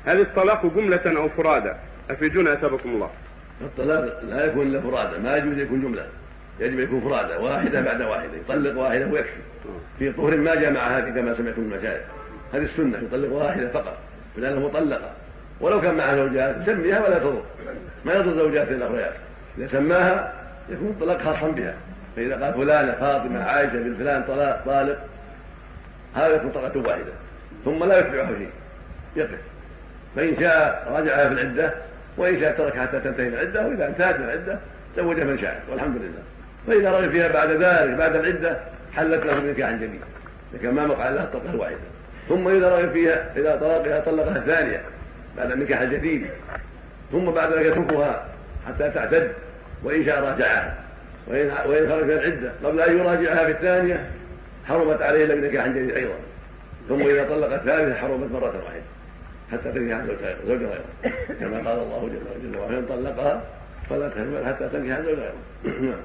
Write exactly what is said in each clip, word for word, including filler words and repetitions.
هل الطلاق جملة أو فرادى؟ أفيدونا أثابكم الله. الطلاق لا يكون إلا فرادى، ما يجوز يكون جملة، يجب يكون فرادى واحدة بعد واحدة، يطلق واحدة ويكفي في طهر ما جمعها كما سمعتم من المشايخ. هذه السنة، يطلق واحدة فقط لأنها مطلقة، ولو كان معها زوجات يسميها ولا تضر، ما يضر زوجات الأخريات. إذا سماها يكون الطلاق خاصا بها، فإذا قال فلانة فاطمة عائشة بن فلان طلاق طالق، هذا يكون طلقة واحدة ثم لا يتبعها شيء، يقف. فإن شاء رجعها في العدة، وإن شاء ترك حتى تنتهي العدة، وإذا انتهت العدة زوج من شاء والحمد لله. فإذا رغب فيها بعد ذلك بعد العدة حلت له بنكاح جديد، لكن ما وقع لها الطلقة الواحدة. ثم إذا رغب فيها إذا طلقها طلقها الثانية بعد النكاح الجديد، ثم بعد ذلك يتركها حتى تعتد، وإن شاء راجعها. وإن وإن خرج من العدة قبل أن يراجعها في الثانية حرمت عليه إلا بنكاح جديد أيضا. ثم إذا طلق الثالثة حرمت مرة واحدة حتى تنكح زوجها غيره، كما قال الله جل وعلا: وإن طلقها فلا تحرم حتى تنكح زوجها غيره.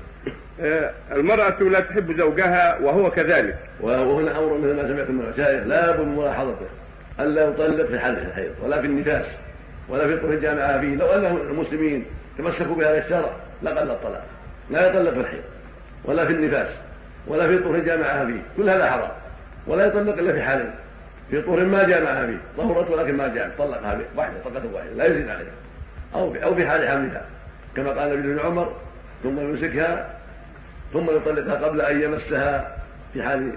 المرأة لا تحب زوجها وهو كذلك، وهنا أمر مثل ما سمعتم من المشايخ لا بد من ملاحظته، ألا يطلق في حالة الحيض ولا في النفاس ولا في طهر الجامعة فيه. لو أن المسلمين تمسكوا بهذا الشرع لقل الطلاق، لا يطلق في الحيض ولا في النفاس ولا في طهر الجامعة فيه، كل هذا حرام. ولا يطلق إلا في حالين: في طهر ما جامعها فيه، طهرت ولكن ما جامع، طلقها واحدة طلقة واحدة لا يزيد عليها، أو أو في حال حملها كما قال النبي بن عمر: ثم يمسكها ثم يطلقها قبل أن يمسها في حال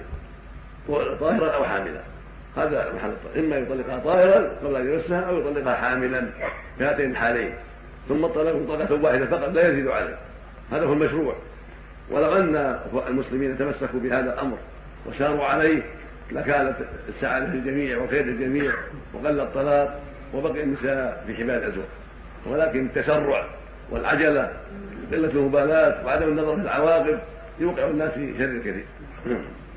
طاهرا أو حاملا. هذا محل الطلاق، إما يطلقها طاهرا قبل أن يمسها أو يطلقها حاملا في هاتين الحالين. ثم الطلاق طلقة واحدة فقط لا يزيد عليه، هذا هو المشروع. ولو أن المسلمين تمسكوا بهذا الأمر وساروا عليه لكانت السعادة للجميع وخير للجميع وقل الطلاق وبقي النساء في حماية الأزواج. ولكن التسرع والعجلة قلة المبالاة وعدم النظر في العواقب يوقع الناس في شر كثير.